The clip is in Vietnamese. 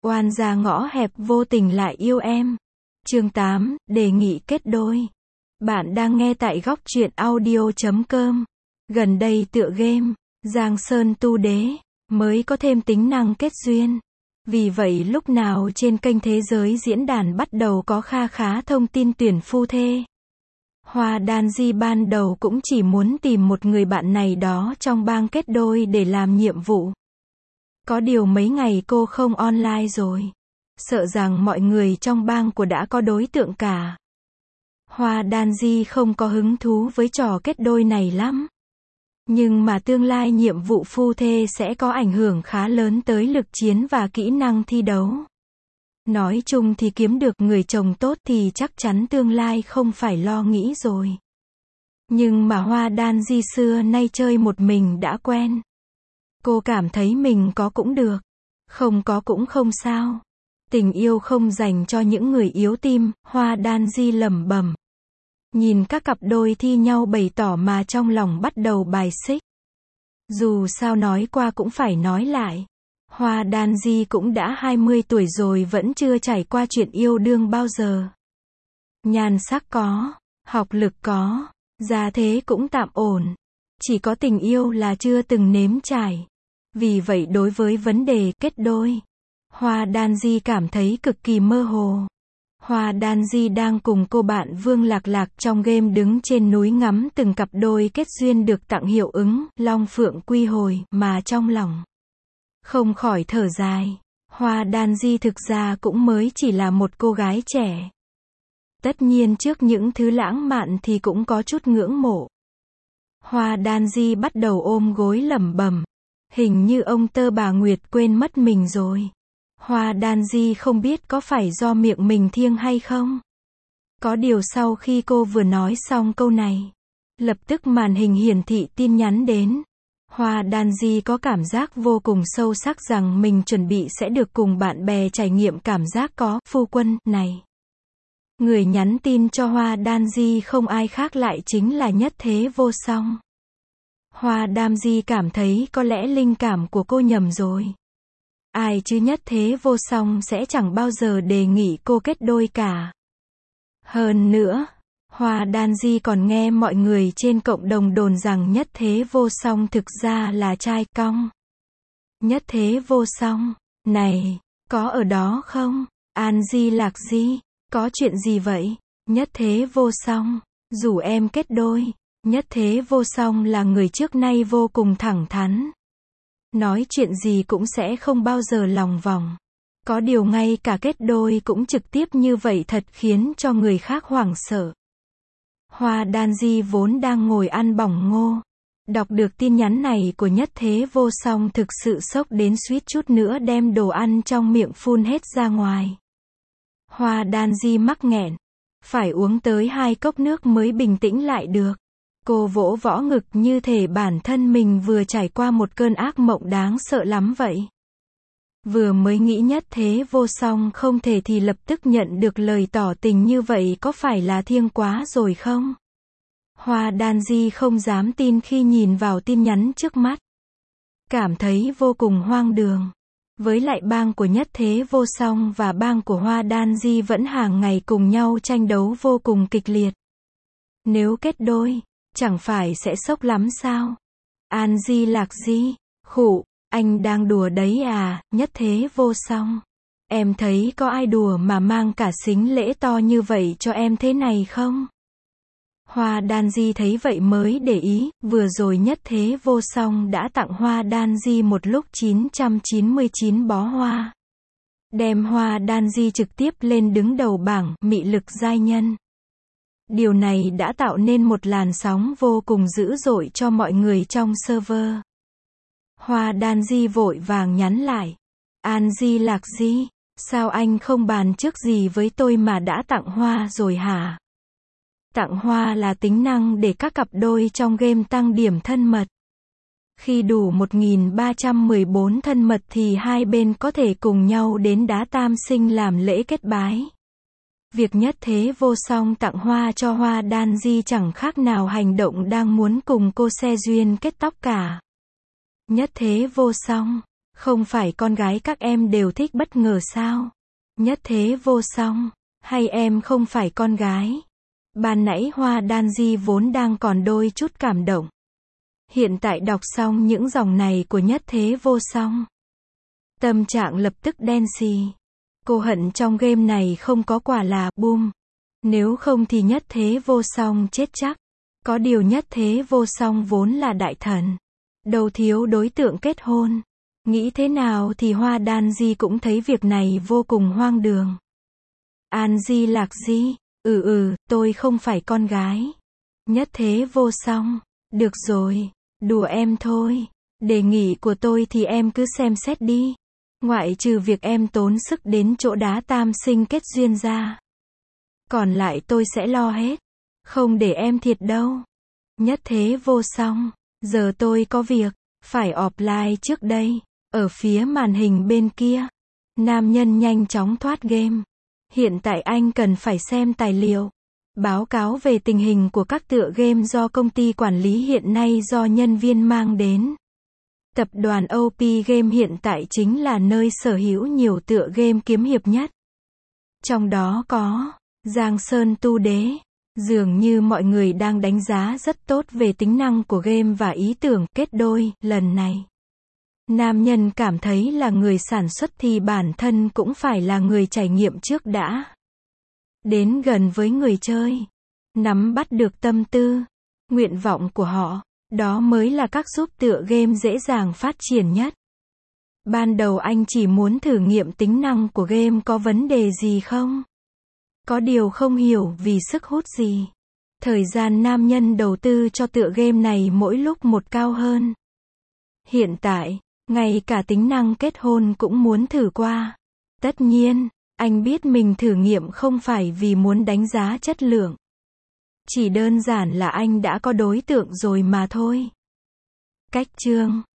Oan gia ngõ hẹp vô tình lại yêu em. Chương 8, đề nghị kết đôi. Bạn đang nghe tại góc truyện audio.com. Gần đây tựa game Giang Sơn Tu Đế mới có thêm tính năng kết duyên. Vì vậy lúc nào trên kênh Thế Giới Diễn đàn bắt đầu có kha khá thông tin tuyển phu thê. Hoa Đan Di ban đầu cũng chỉ muốn tìm một người bạn này đó trong bang kết đôi để làm nhiệm vụ. Có điều mấy ngày cô không online rồi. Sợ rằng mọi người trong bang của đã có đối tượng cả. Hoa Đan Di không có hứng thú với trò kết đôi này lắm. Nhưng mà tương lai nhiệm vụ phu thê sẽ có ảnh hưởng khá lớn tới lực chiến và kỹ năng thi đấu. Nói chung thì kiếm được người chồng tốt thì chắc chắn tương lai không phải lo nghĩ rồi. Nhưng mà Hoa Đan Di xưa nay chơi một mình đã quen. Cô cảm thấy mình có cũng được, không có cũng không sao. Tình yêu không dành cho những người yếu tim, Hoa Đan Di lẩm bẩm. Nhìn các cặp đôi thi nhau bày tỏ mà trong lòng bắt đầu bài xích. Dù sao nói qua cũng phải nói lại. Hoa Đan Di cũng đã 20 tuổi rồi vẫn chưa trải qua chuyện yêu đương bao giờ. Nhan sắc có, học lực có, gia thế cũng tạm ổn. Chỉ có tình yêu là chưa từng nếm trải. Vì vậy đối với vấn đề kết đôi, Hoa Đan Di cảm thấy cực kỳ mơ hồ. Hoa Đan Di đang cùng cô bạn Vương Lạc Lạc trong game đứng trên núi ngắm từng cặp đôi kết duyên được tặng hiệu ứng Long Phượng Quy Hồi mà trong lòng không khỏi thở dài. Hoa Đan Di thực ra cũng mới chỉ là một cô gái trẻ. Tất nhiên trước những thứ lãng mạn thì cũng có chút ngưỡng mộ. Hoa Đan Di bắt đầu ôm gối lẩm bẩm. Hình như ông Tơ bà Nguyệt quên mất mình rồi. Hoa Đan Di không biết có phải do miệng mình thiêng hay không. Có điều sau khi cô vừa nói xong câu này, lập tức màn hình hiển thị tin nhắn đến. Hoa Đan Di có cảm giác vô cùng sâu sắc rằng mình chuẩn bị sẽ được cùng bạn bè trải nghiệm cảm giác có phu quân này. Người nhắn tin cho Hoa Đan Di không ai khác lại chính là Nhất Thế Vô Song. Hoa Đan Di cảm thấy có lẽ linh cảm của cô nhầm rồi. Ai chứ Nhất Thế Vô Song sẽ chẳng bao giờ đề nghị cô kết đôi cả. Hơn nữa, Hoa Đan Di còn nghe mọi người trên cộng đồng đồn rằng Nhất Thế Vô Song thực ra là trai cong. Nhất Thế Vô Song, này, có ở đó không? An Di Lạc Di, có chuyện gì vậy? Nhất Thế Vô Song, rủ em kết đôi. Nhất Thế Vô Song là người trước nay vô cùng thẳng thắn. Nói chuyện gì cũng sẽ không bao giờ lòng vòng. Có điều ngay cả kết đôi cũng trực tiếp như vậy thật khiến cho người khác hoảng sợ. Hoa Đan Di vốn đang ngồi ăn bỏng ngô. Đọc được tin nhắn này của Nhất Thế Vô Song thực sự sốc đến suýt chút nữa đem đồ ăn trong miệng phun hết ra ngoài. Hoa Đan Di mắc nghẹn. Phải uống tới 2 cốc nước mới bình tĩnh lại được. Cô vỗ võ ngực như thể bản thân mình vừa trải qua một cơn ác mộng đáng sợ lắm vậy. Vừa mới nghĩ Nhất Thế Vô Song không thể thì lập tức nhận được lời tỏ tình như vậy có phải là thiêng quá rồi không? Hoa Đan Di không dám tin khi nhìn vào tin nhắn trước mắt. Cảm thấy vô cùng hoang đường. Với lại bang của Nhất Thế Vô Song và bang của Hoa Đan Di vẫn hàng ngày cùng nhau tranh đấu vô cùng kịch liệt. Nếu kết đôi, chẳng phải sẽ sốc lắm sao? An Di Lạc Di, khụ, anh đang đùa đấy à? Nhất Thế Vô Song. Em thấy có ai đùa mà mang cả sính lễ to như vậy cho em thế này không? Hoa Đan Di thấy vậy mới để ý, vừa rồi Nhất Thế Vô Song đã tặng Hoa Đan Di một lúc 999 bó hoa. Đem Hoa Đan Di trực tiếp lên đứng đầu bảng mị lực giai nhân. Điều này đã tạo nên một làn sóng vô cùng dữ dội cho mọi người trong server. Hoa Đan Di vội vàng nhắn lại. An Di Lạc Di, sao anh không bàn trước gì với tôi mà đã tặng hoa rồi hả? Tặng hoa là tính năng để các cặp đôi trong game tăng điểm thân mật. Khi đủ 1314 thân mật thì hai bên có thể cùng nhau đến đá tam sinh làm lễ kết bái. Việc Nhất Thế Vô Song tặng hoa cho Hoa Đan Di chẳng khác nào hành động đang muốn cùng cô xe duyên kết tóc cả. Nhất Thế Vô Song, Không phải con gái các em đều thích bất ngờ sao? Nhất thế vô song. Hay em không phải con gái? Ban nãy Hoa Đan Di vốn đang còn đôi chút cảm động. Hiện tại đọc xong những dòng này của nhất thế vô song. Tâm trạng lập tức đen xì. Cô hận trong game này không có quả là boom. Nếu không thì nhất thế vô song chết chắc. Có điều nhất thế vô song vốn là đại thần. Đâu thiếu đối tượng kết hôn. Nghĩ thế nào thì Hoa Đan Di cũng thấy việc này vô cùng hoang đường. An Di Lạc Di, tôi không phải con gái. Nhất thế vô song. Được rồi, đùa em thôi. Đề nghị của tôi thì em cứ xem xét đi. Ngoại trừ việc em tốn sức đến chỗ đá tam sinh kết duyên ra. Còn lại tôi sẽ lo hết. Không để em thiệt đâu. Nhất thế vô song. Giờ tôi có việc. Phải offline trước đây. Ở phía màn hình bên kia. Nam nhân nhanh chóng thoát game. Hiện tại anh cần phải xem tài liệu. Báo cáo về tình hình của các tựa game do công ty quản lý hiện nay do nhân viên mang đến. Tập đoàn OP Game hiện tại chính là nơi sở hữu nhiều tựa game kiếm hiệp nhất. Trong đó có Giang Sơn Tu Đế. Dường như mọi người đang đánh giá rất tốt về tính năng của game và ý tưởng kết đôi lần này. Nam nhân cảm thấy là người sản xuất thì bản thân cũng phải là người trải nghiệm trước đã. Đến gần với người chơi. Nắm bắt được tâm tư, nguyện vọng của họ. Đó mới là cách giúp tựa game dễ dàng phát triển nhất. Ban đầu anh chỉ muốn thử nghiệm tính năng của game có vấn đề gì không. Có điều không hiểu vì sức hút gì. Thời gian nam nhân đầu tư cho tựa game này mỗi lúc một cao hơn. Hiện tại, ngay cả tính năng kết hôn cũng muốn thử qua. Tất nhiên, anh biết mình thử nghiệm không phải vì muốn đánh giá chất lượng. Chỉ đơn giản là anh đã có đối tượng rồi mà thôi. Cách chương